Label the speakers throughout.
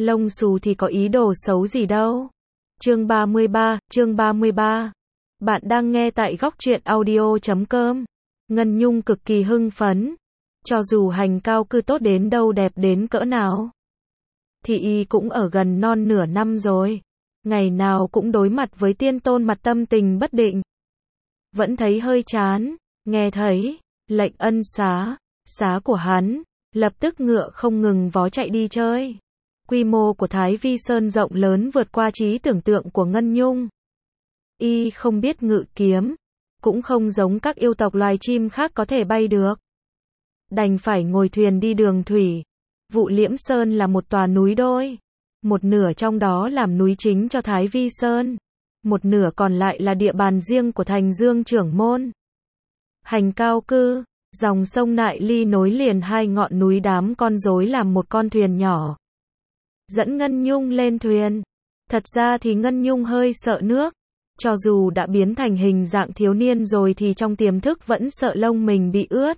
Speaker 1: Lông xù thì có ý đồ xấu gì đâu. Chương 33. Bạn đang nghe tại góc truyện audio.com. Ngân Nhung cực kỳ hưng phấn. Cho dù hành cao cư tốt đến đâu, đẹp đến cỡ nào, thì y cũng ở gần non nửa năm rồi. Ngày nào cũng đối mặt với tiên tôn, mặt tâm tình bất định. Vẫn thấy hơi chán. Nghe thấy lệnh ân xá của hắn, lập tức ngựa không ngừng vó chạy đi chơi. Quy mô của Thái Vi Sơn rộng lớn vượt qua trí tưởng tượng của Ngân Nhung. Y không biết ngự kiếm, cũng không giống các yêu tộc loài chim khác có thể bay được. Đành phải ngồi thuyền đi đường thủy. Vụ Liễm Sơn là một tòa núi đôi. Một nửa trong đó làm núi chính cho Thái Vi Sơn. Một nửa còn lại là địa bàn riêng của Thành Dương trưởng môn. Hành cao cư, dòng sông Nại Ly nối liền hai ngọn núi, đám con rối làm một con thuyền nhỏ. Dẫn Ngân Nhung lên thuyền. Thật ra thì Ngân Nhung hơi sợ nước. Cho dù đã biến thành hình dạng thiếu niên rồi thì trong tiềm thức vẫn sợ lông mình bị ướt.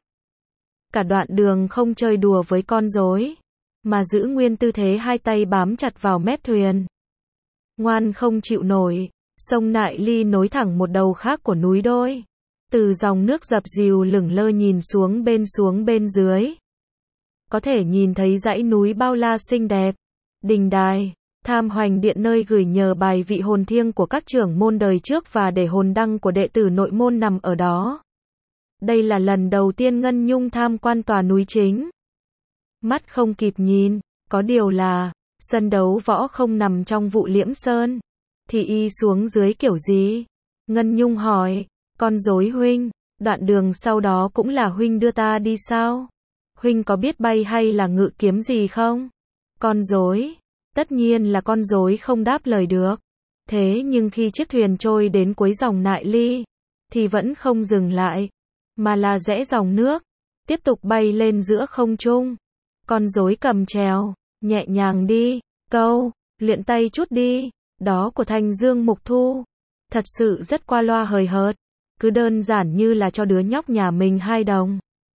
Speaker 1: Cả đoạn đường không chơi đùa với con rối, mà giữ nguyên tư thế hai tay bám chặt vào mép thuyền. Ngoan không chịu nổi. Sông Nại Ly nối thẳng một đầu khác của núi đôi. Từ dòng nước dập dìu lửng lơ nhìn xuống bên dưới. Có thể nhìn thấy dãy núi bao la xinh đẹp. Đình đài, Tham Hoành Điện, nơi gửi nhờ bài vị hồn thiêng của các trưởng môn đời trước và để hồn đăng của đệ tử nội môn nằm ở đó. Đây là lần đầu tiên Ngân Nhung tham quan tòa núi chính. Mắt không kịp nhìn, có điều là, sân đấu võ không nằm trong Vụ Liễm Sơn. Thì y xuống dưới kiểu gì? Ngân Nhung hỏi, con rối huynh, đoạn đường sau đó cũng là huynh đưa ta đi sao? Huynh có biết bay hay là ngự kiếm gì không? Con rối, tất nhiên là con rối không đáp lời được. Thế nhưng khi chiếc thuyền trôi đến cuối dòng Nại Ly, thì vẫn không dừng lại, mà là rẽ dòng nước, tiếp tục bay lên giữa không trung. Con rối cầm chèo, nhẹ nhàng đi, câu, luyện tay chút đi, đó của Thanh Dương Mục Thu. Thật sự rất qua loa hời hợt, cứ đơn giản như là cho đứa nhóc nhà mình 2 đồng.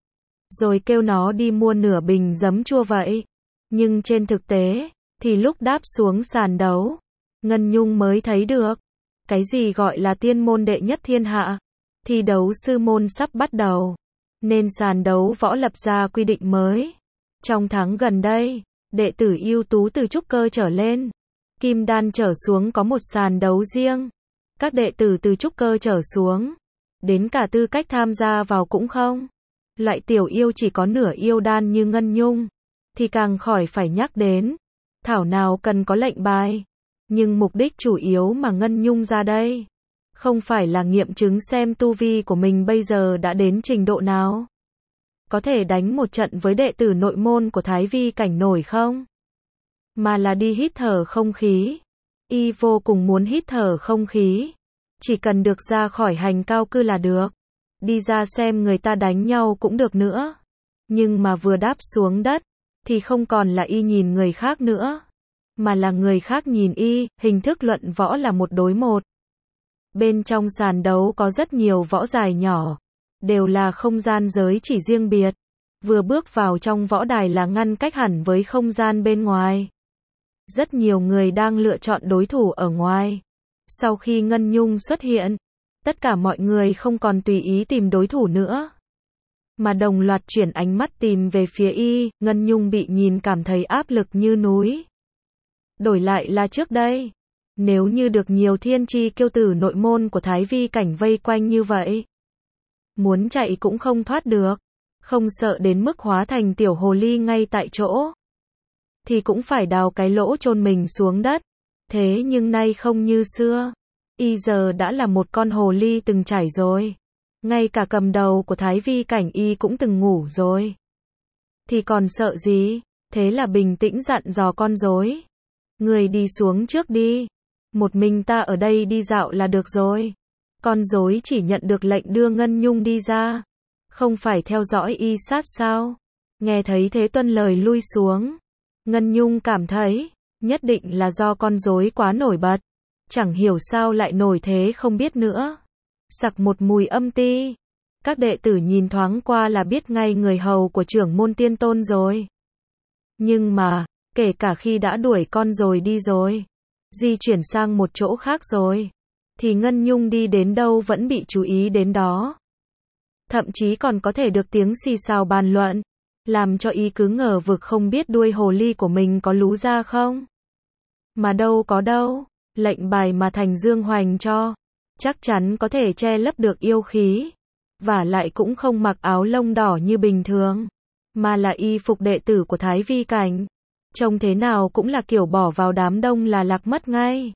Speaker 1: Rồi kêu nó đi mua nửa bình giấm chua vậy. Nhưng trên thực tế, thì lúc đáp xuống sàn đấu, Ngân Nhung mới thấy được, cái gì gọi là tiên môn đệ nhất thiên hạ. Thi đấu sư môn sắp bắt đầu, nên sàn đấu võ lập ra quy định mới. Trong tháng gần đây, đệ tử ưu tú từ trúc cơ trở lên, kim đan trở xuống có một sàn đấu riêng. Các đệ tử từ trúc cơ trở xuống, đến cả tư cách tham gia vào cũng không. Loại tiểu yêu chỉ có nửa yêu đan như Ngân Nhung, thì càng khỏi phải nhắc đến. Thảo nào cần có lệnh bài. Nhưng mục đích chủ yếu mà Ngân Nhung ra đây, không phải là nghiệm chứng xem tu vi của mình bây giờ đã đến trình độ nào, có thể đánh một trận với đệ tử nội môn của Thái Vi cảnh nổi không, mà là đi hít thở không khí. Y vô cùng muốn hít thở không khí. Chỉ cần được ra khỏi hành cao cư là được. Đi ra xem người ta đánh nhau cũng được nữa. Nhưng mà vừa đáp xuống đất, thì không còn là y nhìn người khác nữa, mà là người khác nhìn y. Hình thức luận võ là 1 đối 1. Bên trong sàn đấu có rất nhiều võ đài nhỏ, đều là không gian giới chỉ riêng biệt. Vừa bước vào trong võ đài là ngăn cách hẳn với không gian bên ngoài. Rất nhiều người đang lựa chọn đối thủ ở ngoài. Sau khi Ngân Nhung xuất hiện, tất cả mọi người không còn tùy ý tìm đối thủ nữa, mà đồng loạt chuyển ánh mắt tìm về phía y. Ngân Nhung bị nhìn cảm thấy áp lực như núi. Đổi lại là trước đây, nếu như được nhiều thiên chi kiêu tử nội môn của Thái Vi cảnh vây quanh như vậy, muốn chạy cũng không thoát được, không sợ đến mức hóa thành tiểu hồ ly ngay tại chỗ, thì cũng phải đào cái lỗ chôn mình xuống đất. Thế nhưng nay không như xưa, y giờ đã là một con hồ ly từng trải rồi. Ngay cả cầm đầu của Thái Vi cảnh y cũng từng ngủ rồi, thì còn sợ gì. Thế là bình tĩnh dặn dò con rối, người đi xuống trước đi, một mình ta ở đây đi dạo là được rồi. Con rối chỉ nhận được lệnh đưa Ngân Nhung đi ra, không phải theo dõi y sát sao. Nghe thấy thế tuân lời lui xuống. Ngân Nhung cảm thấy, nhất định là do con rối quá nổi bật. Chẳng hiểu sao lại nổi thế không biết nữa. Sặc một mùi âm ti. Các đệ tử nhìn thoáng qua là biết ngay người hầu của trưởng môn tiên tôn rồi. Nhưng mà, Kể cả khi đã đuổi con rồi đi rồi, di chuyển sang một chỗ khác rồi, thì Ngân Nhung đi đến đâu vẫn bị chú ý đến đó. Thậm chí còn có thể được tiếng xì xào bàn luận, làm cho y cứ ngờ vực không biết đuôi hồ ly của mình có lú ra không. Mà đâu có đâu, lệnh bài mà Thành Dương hoành cho, chắc chắn có thể che lấp được yêu khí. Và lại cũng không mặc áo lông đỏ như bình thường, mà là y phục đệ tử của Thái Vi Cảnh. Trông thế nào cũng là kiểu bỏ vào đám đông là lạc mất ngay.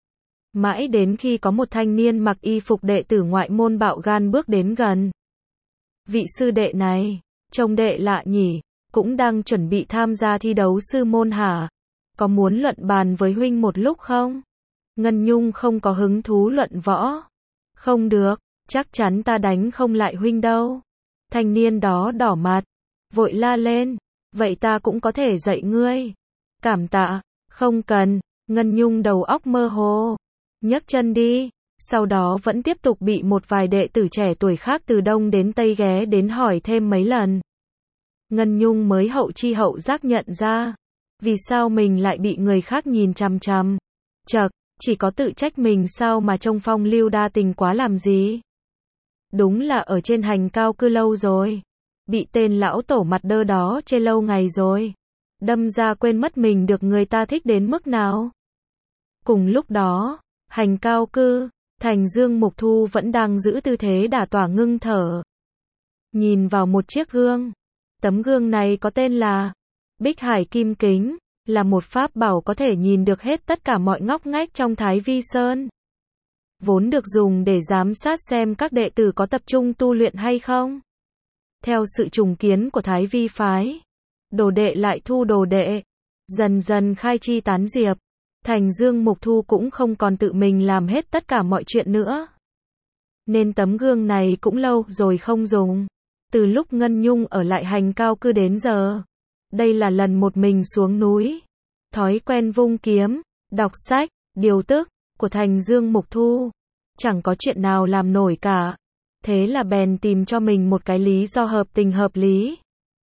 Speaker 1: Mãi đến khi có một thanh niên mặc y phục đệ tử ngoại môn bạo gan bước đến gần. Vị sư đệ này, trông đệ lạ nhỉ, cũng đang chuẩn bị tham gia thi đấu sư môn hả? Có muốn luận bàn với huynh một lúc không? Ngân Nhung không có hứng thú luận võ. Không được, chắc chắn ta đánh không lại huynh đâu. Thanh niên đó đỏ mặt, vội la lên, vậy ta cũng có thể dạy ngươi. Cảm tạ, không cần. Ngân Nhung đầu óc mơ hồ, nhấc chân đi. Sau đó vẫn tiếp tục bị một vài đệ tử trẻ tuổi khác từ đông đến tây ghé đến hỏi thêm mấy lần. Ngân Nhung mới hậu chi hậu giác nhận ra, vì sao mình lại bị người khác nhìn chằm chằm. Chậc, chỉ có tự trách mình sao mà trông phong lưu đa tình quá làm gì. Đúng là ở trên hành cao cư lâu rồi, bị tên lão tổ mặt đơ đó chê lâu ngày rồi, đâm ra quên mất mình được người ta thích đến mức nào. Cùng lúc đó, hành cao cư, Thành Dương Mục Thu vẫn đang giữ tư thế đả tỏa ngưng thở. Nhìn vào một chiếc gương, tấm gương này có tên là Bích Hải Kim Kính, là một pháp bảo có thể nhìn được hết tất cả mọi ngóc ngách trong Thái Vi Sơn. Vốn được dùng để giám sát xem các đệ tử có tập trung tu luyện hay không. Theo sự trùng kiến của Thái Vi phái, đồ đệ lại thu đồ đệ, dần dần khai chi tán diệp. Thành Dương Mục Thu cũng không còn tự mình làm hết tất cả mọi chuyện nữa. Nên tấm gương này cũng lâu rồi không dùng. Từ lúc Ngân Nhung ở lại hành cao cư đến giờ. Đây là lần một mình xuống núi. Thói quen vung kiếm, đọc sách, điều tức của Thành Dương Mục Thu. Chẳng có chuyện nào làm nổi cả. Thế là bèn tìm cho mình một cái lý do hợp tình hợp lý.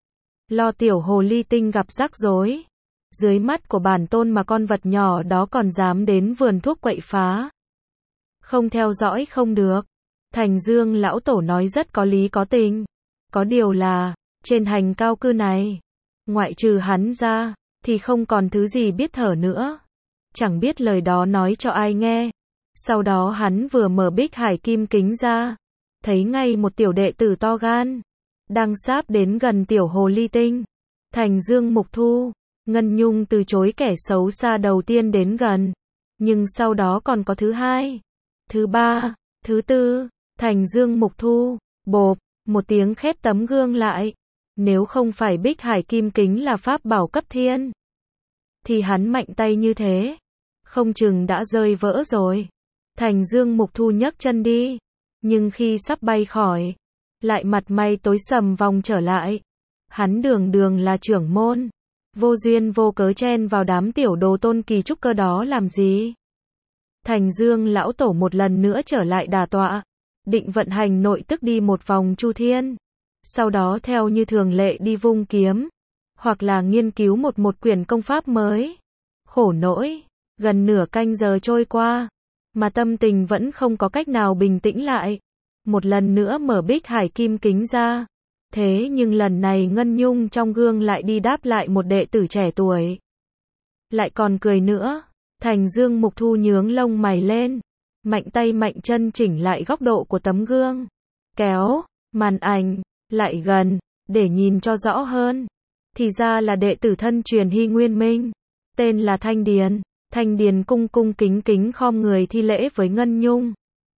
Speaker 1: Lo tiểu hồ ly tinh gặp rắc rối. Dưới mắt của bản tôn mà con vật nhỏ đó còn dám đến vườn thuốc quậy phá. Không theo dõi không được. Thành Dương lão tổ nói rất có lý có tình. Có điều là, trên hành cao cư này, ngoại trừ hắn ra, thì không còn thứ gì biết thở nữa. Chẳng biết lời đó nói cho ai nghe. Sau đó hắn vừa mở Bích Hải Kim Kính ra, thấy ngay một tiểu đệ tử to gan, đang sáp đến gần tiểu hồ ly tinh. Thành Dương Mục Thu, Ngân Nhung từ chối kẻ xấu xa đầu tiên đến gần. Nhưng sau đó còn có thứ hai, thứ ba, thứ tư. Thành Dương Mục Thu, bộp, một tiếng khép tấm gương lại. Nếu không phải Bích Hải Kim Kính là pháp bảo cấp thiên, thì hắn mạnh tay như thế, không chừng đã rơi vỡ rồi. Thành Dương Mục Thu nhấc chân đi, nhưng khi sắp bay khỏi, lại mặt mày tối sầm vòng trở lại. Hắn đường đường là trưởng môn, vô duyên vô cớ chen vào đám tiểu đồ tôn kỳ trúc cơ đó làm gì. Thành Dương lão tổ một lần nữa trở lại đà tọa, định vận hành nội tức đi một vòng chu thiên, sau đó theo như thường lệ đi vung kiếm, hoặc là nghiên cứu một quyển công pháp mới. Khổ nỗi, gần nửa canh giờ trôi qua, mà tâm tình vẫn không có cách nào bình tĩnh lại. Một lần nữa mở Bích Hải Kim Kính ra. Thế nhưng lần này Ngân Nhung trong gương lại đi đáp lại một đệ tử trẻ tuổi. Lại còn cười nữa. Thành Dương Mục Thu nhướng lông mày lên, mạnh tay mạnh chân chỉnh lại góc độ của tấm gương, kéo màn ảnh lại gần để nhìn cho rõ hơn. Thì ra là đệ tử thân truyền Hy Nguyên Minh, tên là Thanh Điền. Thanh Điền cung cung kính kính khom người thi lễ với Ngân Nhung.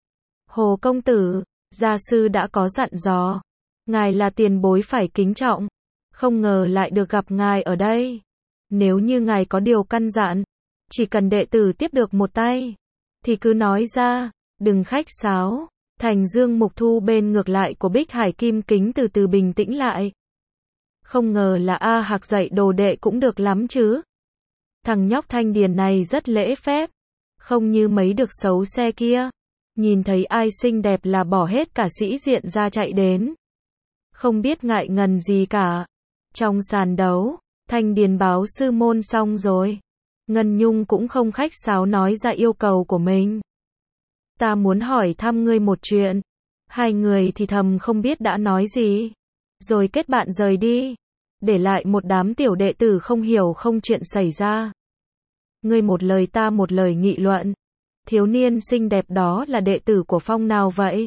Speaker 1: Hồ công tử, gia sư đã có dặn dò, ngài là tiền bối phải kính trọng, không ngờ lại được gặp ngài ở đây. Nếu như ngài có điều căn dặn, chỉ cần đệ tử tiếp được một tay, thì cứ nói ra, đừng khách sáo. Thành Dương Mục Thu bên ngược lại của Bích Hải Kim Kính từ từ bình tĩnh lại. Không ngờ là A Hạc dạy đồ đệ cũng được lắm chứ. Thằng nhóc Thanh Điền này rất lễ phép, không như mấy được xấu xe kia. Nhìn thấy ai xinh đẹp là bỏ hết cả sĩ diện ra chạy đến. Không biết ngại ngần gì cả. Trong sàn đấu, Thanh Điền báo sư môn xong rồi. Ngân Nhung cũng không khách sáo nói ra yêu cầu của mình. Ta muốn hỏi thăm ngươi một chuyện. Hai người thì thầm không biết đã nói gì. Rồi kết bạn rời đi. Để lại một đám tiểu đệ tử không hiểu không chuyện xảy ra. Ngươi một lời ta một lời nghị luận. Thiếu niên xinh đẹp đó là đệ tử của Phong nào vậy?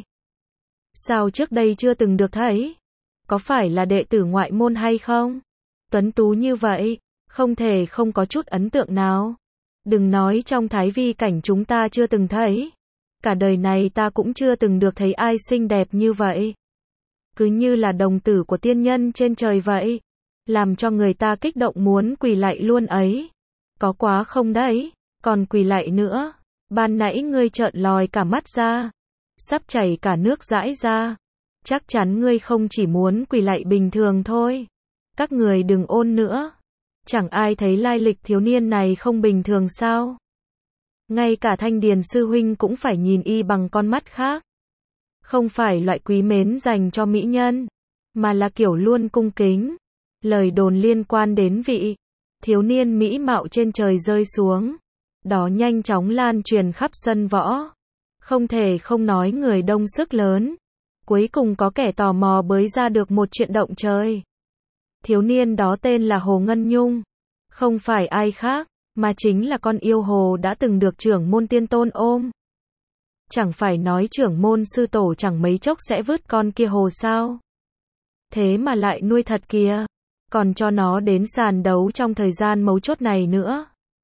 Speaker 1: Sao trước đây chưa từng được thấy? Có phải là đệ tử ngoại môn hay không? Tuấn tú như vậy, không thể không có chút ấn tượng nào. Đừng nói trong Thái Vi cảnh chúng ta chưa từng thấy. Cả đời này ta cũng chưa từng được thấy ai xinh đẹp như vậy. Cứ như là đồng tử của tiên nhân trên trời vậy. Làm cho người ta kích động muốn quỳ lạy luôn ấy. Có quá không đấy? Còn quỳ lạy nữa. Ban nãy ngươi trợn lòi cả mắt ra. Sắp chảy cả nước dãi ra. Chắc chắn ngươi không chỉ muốn quỳ lạy bình thường thôi. Các người đừng ôn nữa. Chẳng ai thấy lai lịch thiếu niên này không bình thường sao? Ngay cả Thanh Điền sư huynh cũng phải nhìn y bằng con mắt khác. Không phải loại quý mến dành cho mỹ nhân, mà là kiểu luôn cung kính. Lời đồn liên quan đến vị thiếu niên mỹ mạo trên trời rơi xuống. Đó nhanh chóng lan truyền khắp sân võ. Không thể không nói người đông sức lớn. Cuối cùng có kẻ tò mò bới ra được một chuyện động trời. Thiếu niên đó tên là Hồ Ngân Nhung. Không phải ai khác, mà chính là con yêu hồ đã từng được trưởng môn tiên tôn ôm. Chẳng phải nói trưởng môn sư tổ chẳng mấy chốc sẽ vứt con kia hồ sao? Thế mà lại nuôi thật kìa. Còn cho nó đến sàn đấu trong thời gian mấu chốt này nữa.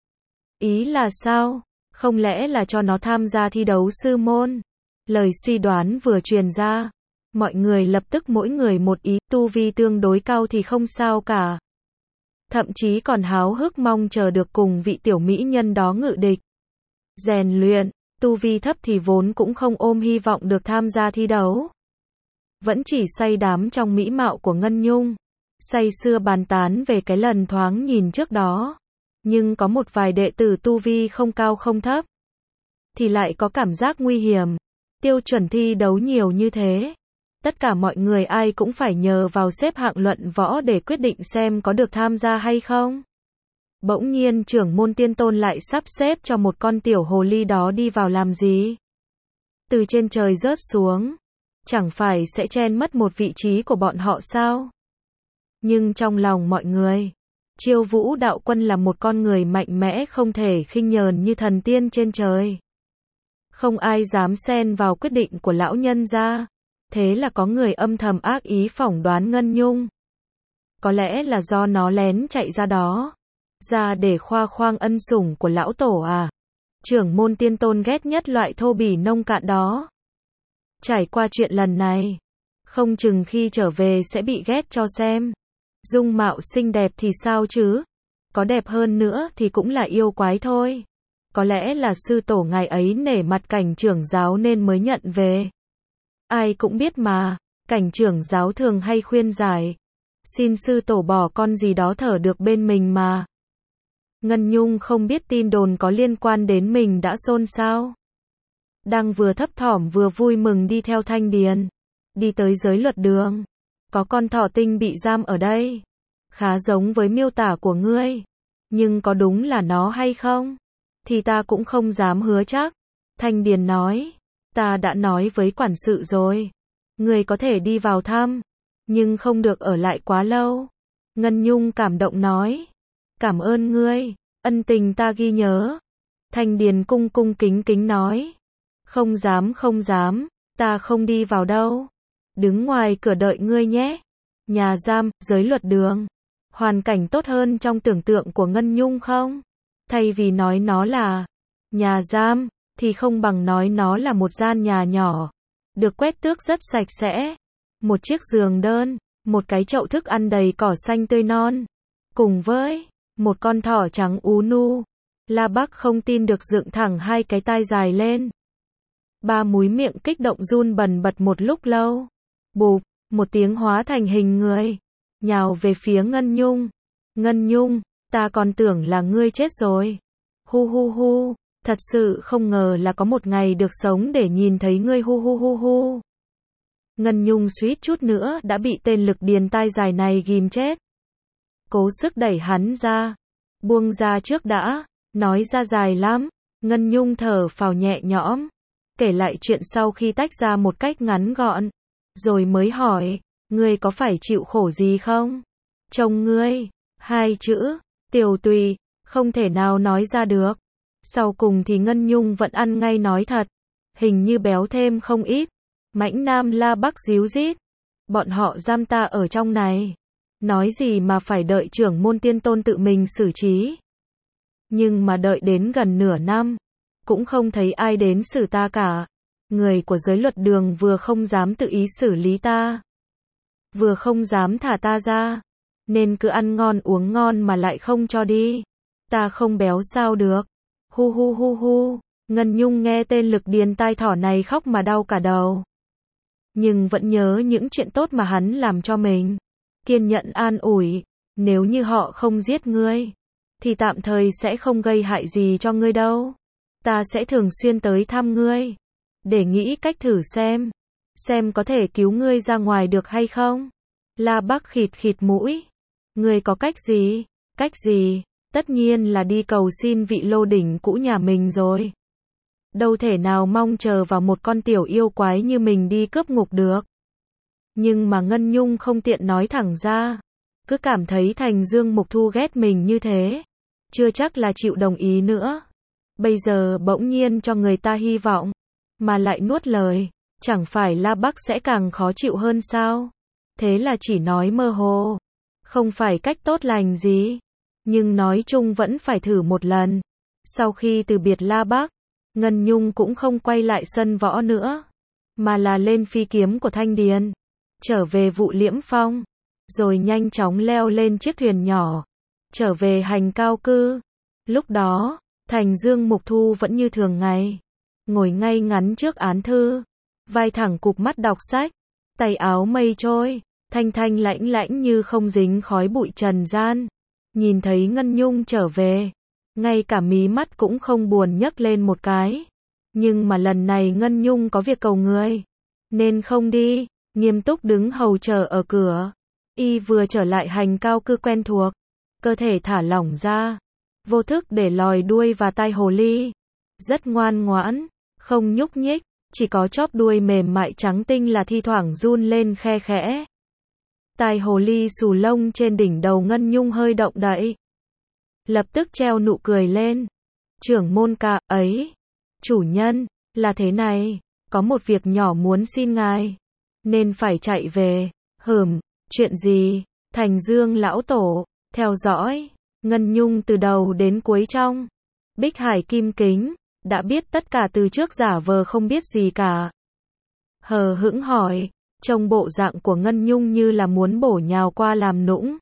Speaker 1: Ý là sao? Không lẽ là cho nó tham gia thi đấu sư môn? Lời suy đoán vừa truyền ra. Mọi người lập tức mỗi người một ý, tu vi tương đối cao thì không sao cả. Thậm chí còn háo hức mong chờ được cùng vị tiểu mỹ nhân đó ngự địch. Rèn luyện, tu vi thấp thì vốn cũng không ôm hy vọng được tham gia thi đấu. Vẫn chỉ say đắm trong mỹ mạo của Ngân Nhung. Say sưa bàn tán về cái lần thoáng nhìn trước đó. Nhưng có một vài đệ tử tu vi không cao không thấp. Thì lại có cảm giác nguy hiểm. Tiêu chuẩn thi đấu nhiều như thế. Tất cả mọi người ai cũng phải nhờ vào xếp hạng luận võ để quyết định xem có được tham gia hay không. Bỗng nhiên trưởng môn tiên tôn lại sắp xếp cho một con tiểu hồ ly đó đi vào làm gì? Từ trên trời rớt xuống. Chẳng phải sẽ chen mất một vị trí của bọn họ sao? Nhưng trong lòng mọi người, Chiêu Vũ đạo quân là một con người mạnh mẽ không thể khinh nhờn như thần tiên trên trời. Không ai dám xen vào quyết định của lão nhân gia. Thế là có người âm thầm ác ý phỏng đoán Ngân Nhung. Có lẽ là do nó lén chạy ra đó. Ra để khoa khoang ân sủng của lão tổ à. Trưởng môn tiên tôn ghét nhất loại thô bỉ nông cạn đó. Trải qua chuyện lần này, không chừng khi trở về sẽ bị ghét cho xem. Dung mạo xinh đẹp thì sao chứ? Có đẹp hơn nữa thì cũng là yêu quái thôi. Có lẽ là sư tổ ngài ấy nể mặt Cảnh trưởng giáo nên mới nhận về. Ai cũng biết mà, Cảnh trưởng giáo thường hay khuyên giải. Xin sư tổ bỏ con gì đó thở được bên mình mà. Ngân Nhung không biết tin đồn có liên quan đến mình đã xôn xao. Đang vừa thấp thỏm vừa vui mừng đi theo Thanh Điền. Đi tới giới luật đường. Có con thỏ tinh bị giam ở đây. Khá giống với miêu tả của ngươi. Nhưng có đúng là nó hay không? Thì ta cũng không dám hứa chắc. Thanh Điền nói. Ta đã nói với quản sự rồi. Ngươi có thể đi vào thăm. Nhưng không được ở lại quá lâu. Ngân Nhung cảm động nói. Cảm ơn ngươi. Ân tình ta ghi nhớ. Thanh Điền cung cung kính kính nói. Không dám không dám. Ta không đi vào đâu. Đứng ngoài cửa đợi ngươi nhé. Nhà giam, giới luật đường. Hoàn cảnh tốt hơn trong tưởng tượng của Ngân Nhung không? Thay vì nói nó là nhà giam, thì không bằng nói nó là một gian nhà nhỏ. Được quét tước rất sạch sẽ. Một chiếc giường đơn, một cái chậu thức ăn đầy cỏ xanh tươi non. Cùng với một con thỏ trắng ú nu. La Bắc không tin được dựng thẳng hai cái tai dài lên. Ba múi miệng kích động run bần bật một lúc lâu. Bụp, một tiếng hóa thành hình người. Nhào về phía Ngân Nhung. Ngân Nhung, ta còn tưởng là ngươi chết rồi. Hu hu hu, thật sự không ngờ là có một ngày được sống để nhìn thấy ngươi hu hu hu hu. Ngân Nhung suýt chút nữa đã bị tên lực điền tai dài này ghim chết. cố sức đẩy hắn ra. Buông ra trước đã, nói ra dài lắm. Ngân Nhung thở phào nhẹ nhõm, kể lại chuyện sau khi tách ra một cách ngắn gọn, rồi mới hỏi, ngươi có phải chịu khổ gì không? Chồng ngươi, hai chữ, Tiểu Tùy, không thể nào nói ra được. Sau cùng thì Ngân Nhung vẫn ăn ngay nói thật, hình như béo thêm không ít. Mãnh Nam La Bắc díu dít, bọn họ giam ta ở trong này, nói gì mà phải đợi trưởng môn tiên tôn tự mình xử trí. Nhưng mà đợi đến gần nửa năm, cũng không thấy ai đến xử ta cả. Người của giới luật đường vừa không dám tự ý xử lý ta, vừa không dám thả ta ra, nên cứ ăn ngon uống ngon mà lại không cho đi. Ta không béo sao được. Hu hu hu hu. Ngân Nhung nghe tên Lực Điền tai thỏ này khóc mà đau cả đầu. Nhưng vẫn nhớ những chuyện tốt mà hắn làm cho mình. Kiên nhẫn an ủi, nếu như họ không giết ngươi, thì tạm thời sẽ không gây hại gì cho ngươi đâu. Ta sẽ thường xuyên tới thăm ngươi, để nghĩ cách thử xem có thể cứu ngươi ra ngoài được hay không. La Bắc khịt khịt mũi. Ngươi có cách gì? Cách gì? Tất nhiên là đi cầu xin vị lô đỉnh cũ nhà mình rồi. Đâu thể nào mong chờ vào một con tiểu yêu quái như mình đi cướp ngục được. Nhưng mà Ngân Nhung không tiện nói thẳng ra. Cứ cảm thấy Thành Dương Mục Thu ghét mình như thế, chưa chắc là chịu đồng ý nữa. Bây giờ bỗng nhiên cho người ta hy vọng, mà lại nuốt lời, chẳng phải La Bắc sẽ càng khó chịu hơn sao? Thế là chỉ nói mơ hồ, không phải cách tốt lành gì, nhưng nói chung vẫn phải thử một lần. Sau khi từ biệt La Bắc, Ngân Nhung cũng không quay lại sân võ nữa, mà là lên phi kiếm của Thanh Điền, trở về Vụ Liễm Phong, rồi nhanh chóng leo lên chiếc thuyền nhỏ, trở về Hành Cao Cư. Lúc đó, Thành Dương Mục Thu vẫn như thường ngày, ngồi ngay ngắn trước án thư, vai thẳng cụp mắt đọc sách, tay áo mây trôi, thanh thanh lãnh lãnh như không dính khói bụi trần gian. Nhìn thấy Ngân Nhung trở về, ngay cả mí mắt cũng không buồn nhấc lên một cái. Nhưng mà lần này Ngân Nhung có việc cầu người, nên không đi, nghiêm túc đứng hầu chờ ở cửa. Y vừa trở lại Hành Cao Cư quen thuộc, cơ thể thả lỏng ra, vô thức để lòi đuôi vào tai hồ ly. Rất ngoan ngoãn, không nhúc nhích, chỉ có chóp đuôi mềm mại trắng tinh là thi thoảng run lên khe khẽ. Tai hồ ly xù lông trên đỉnh đầu Ngân Nhung hơi động đậy, lập tức treo nụ cười lên. Trưởng môn ca, ấy, chủ nhân, là thế này, có một việc nhỏ muốn xin ngài, nên phải chạy về. Chuyện gì? Thành Dương lão tổ, theo dõi, Ngân Nhung từ đầu đến cuối trong Bích Hải Kim Kính, đã biết tất cả từ trước giả vờ không biết gì cả. Hờ hững hỏi, trông bộ dạng của Ngân Nhung như là muốn bổ nhào qua làm nũng.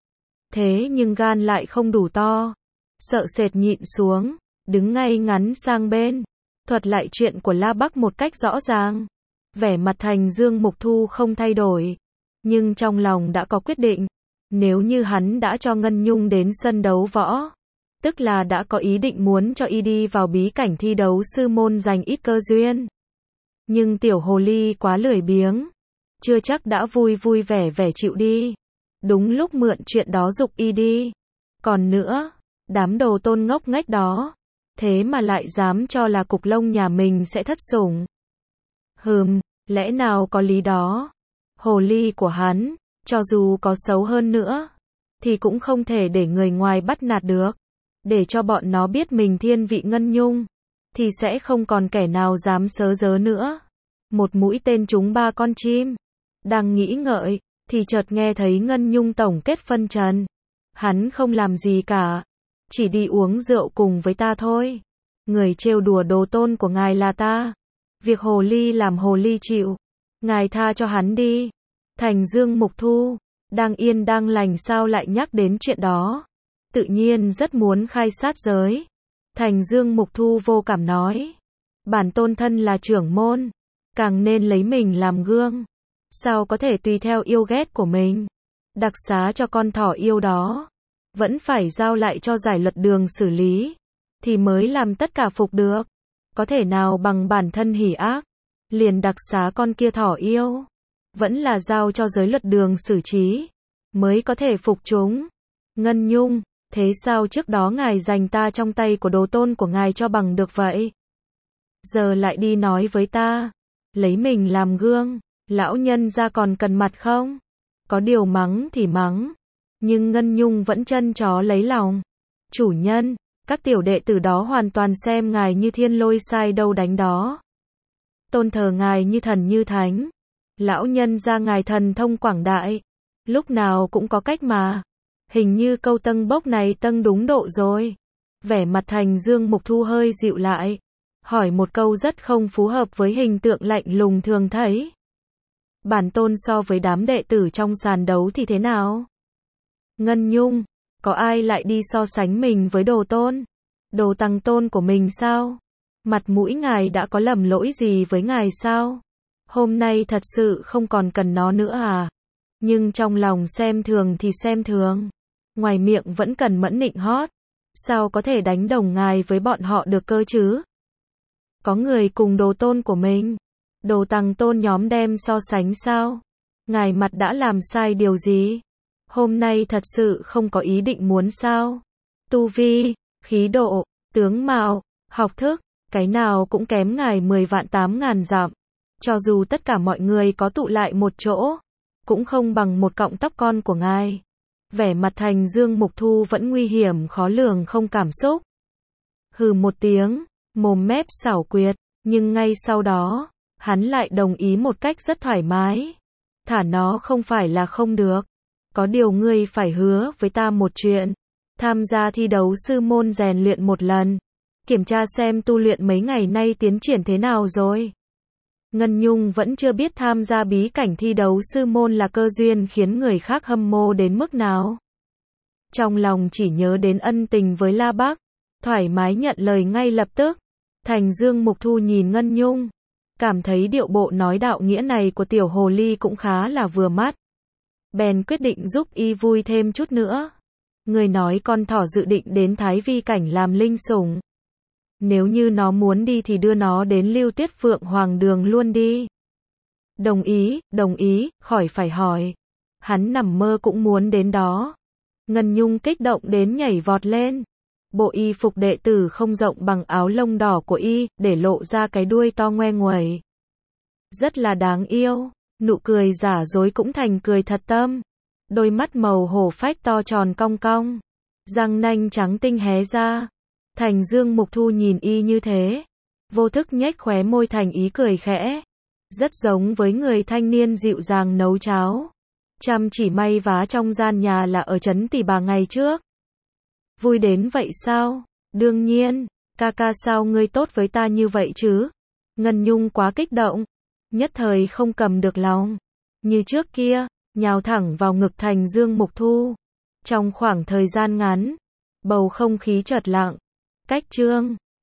Speaker 1: Thế nhưng gan lại không đủ to, sợ sệt nhịn xuống, đứng ngay ngắn sang bên, thuật lại chuyện của La Bắc một cách rõ ràng. Vẻ mặt Thành Dương Mục Thu không thay đổi, nhưng trong lòng đã có quyết định. Nếu như hắn đã cho Ngân Nhung đến sân đấu võ, tức là đã có ý định muốn cho y đi vào bí cảnh thi đấu sư môn giành ít cơ duyên. Nhưng tiểu hồ ly quá lười biếng, chưa chắc đã vui vui vẻ vẻ chịu đi. Đúng lúc mượn chuyện đó giục y đi. Còn nữa, đám đồ tôn ngốc nghếch đó, thế mà lại dám cho là cục lông nhà mình sẽ thất sủng. Lẽ nào có lý đó. Hồ ly của hắn, cho dù có xấu hơn nữa, thì cũng không thể để người ngoài bắt nạt được. Để cho bọn nó biết mình thiên vị Ngân Nhung, thì sẽ không còn kẻ nào dám sớ dớ nữa. Một mũi tên trúng ba con chim. Đang nghĩ ngợi, thì chợt nghe thấy Ngân Nhung tổng kết phân trần. Hắn không làm gì cả, chỉ đi uống rượu cùng với ta thôi. Người trêu đùa đồ tôn của ngài là ta. Việc hồ ly làm hồ ly chịu, ngài tha cho hắn đi. Thành Dương Mục Thu, đang yên đang lành sao lại nhắc đến chuyện đó. Tự nhiên rất muốn khai sát giới. Thành Dương Mục Thu vô cảm nói, bản tôn thân là trưởng môn, càng nên lấy mình làm gương. Sao có thể tùy theo yêu ghét của mình, đặc xá cho con thỏ yêu đó, vẫn phải giao lại cho giải luật đường xử lý, thì mới làm tất cả phục được. Có thể nào bằng bản thân hỉ ác, liền đặc xá con kia thỏ yêu, vẫn là giao cho giới luật đường xử trí, mới có thể phục chúng. Ngân Nhung, thế sao trước đó ngài giành ta trong tay của đồ tôn của ngài cho bằng được vậy? Giờ lại đi nói với ta, lấy mình làm gương, lão nhân gia còn cần mặt không? Có điều mắng thì mắng, nhưng Ngân Nhung vẫn chân chó lấy lòng. Chủ nhân, các tiểu đệ tử đó hoàn toàn xem ngài như thiên lôi sai đâu đánh đó. Tôn thờ ngài như thần như thánh. Lão nhân gia ngài thần thông quảng đại, lúc nào cũng có cách mà. Hình như câu tâng bốc này tâng đúng độ rồi. Vẻ mặt Thành Dương Mục Thu hơi dịu lại, hỏi một câu rất không phù hợp với hình tượng lạnh lùng thường thấy. Bản tôn so với đám đệ tử trong sàn đấu thì thế nào? Ngân Nhung, có ai lại đi so sánh mình với đồ tôn? Đồ tăng tôn của mình sao? Mặt mũi ngài đã có lầm lỗi gì với ngài sao? Hôm nay thật sự không còn cần nó nữa à? Nhưng trong lòng xem thường thì xem thường, ngoài miệng vẫn cần mẫn nịnh hót. Sao có thể đánh đồng ngài với bọn họ được cơ chứ? Có người cùng đồ tôn của mình, đồ tăng tôn nhóm đem so sánh sao? Ngài mặt đã làm sai điều gì? Hôm nay thật sự không có ý định muốn sao? Tu vi, khí độ, tướng mạo, học thức, cái nào cũng kém ngài 10 vạn 8 ngàn dặm. Cho dù tất cả mọi người có tụ lại một chỗ, cũng không bằng một cọng tóc con của ngài. Vẻ mặt Thành Dương Mục Thu vẫn nguy hiểm khó lường không cảm xúc. Hừ một tiếng, mồm mép xảo quyệt, nhưng ngay sau đó, hắn lại đồng ý một cách rất thoải mái. Thả nó không phải là không được. Có điều ngươi phải hứa với ta một chuyện. Tham gia thi đấu sư môn rèn luyện một lần. Kiểm tra xem tu luyện mấy ngày nay tiến triển thế nào rồi. Ngân Nhung vẫn chưa biết tham gia bí cảnh thi đấu sư môn là cơ duyên khiến người khác hâm mộ đến mức nào. Trong lòng chỉ nhớ đến ân tình với La Bác, thoải mái nhận lời ngay lập tức. Thành Dương Mục Thu nhìn Ngân Nhung, cảm thấy điệu bộ nói đạo nghĩa này của tiểu hồ ly cũng khá là vừa mắt. Bèn quyết định giúp y vui thêm chút nữa. Người nói con thỏ dự định đến Thái Vi cảnh làm linh sủng. Nếu như nó muốn đi thì đưa nó đến Lưu Tuyết Phượng Hoàng Đường luôn đi. Đồng ý, khỏi phải hỏi. Hắn nằm mơ cũng muốn đến đó. Ngân Nhung kích động đến nhảy vọt lên. Bộ y phục đệ tử không rộng bằng áo lông đỏ của y, để lộ ra cái đuôi to ngoe nguẩy. Rất là đáng yêu, nụ cười giả dối cũng thành cười thật tâm. Đôi mắt màu hổ phách to tròn cong cong, răng nanh trắng tinh hé ra. Thành Dương Mục Thu nhìn y như thế, vô thức nhếch khóe môi thành ý cười khẽ. Rất giống với người thanh niên dịu dàng nấu cháo, chăm chỉ may vá trong gian nhà là ở trấn Tỷ Bà ngày trước. Vui đến vậy sao? Đương nhiên, ca ca sao ngươi tốt với ta như vậy chứ? Ngân Nhung quá kích động, nhất thời không cầm được lòng. Như trước kia, nhào thẳng vào ngực Thành Dương Mục Thu. Trong khoảng thời gian ngắn, bầu không khí chợt lặng. Cách chương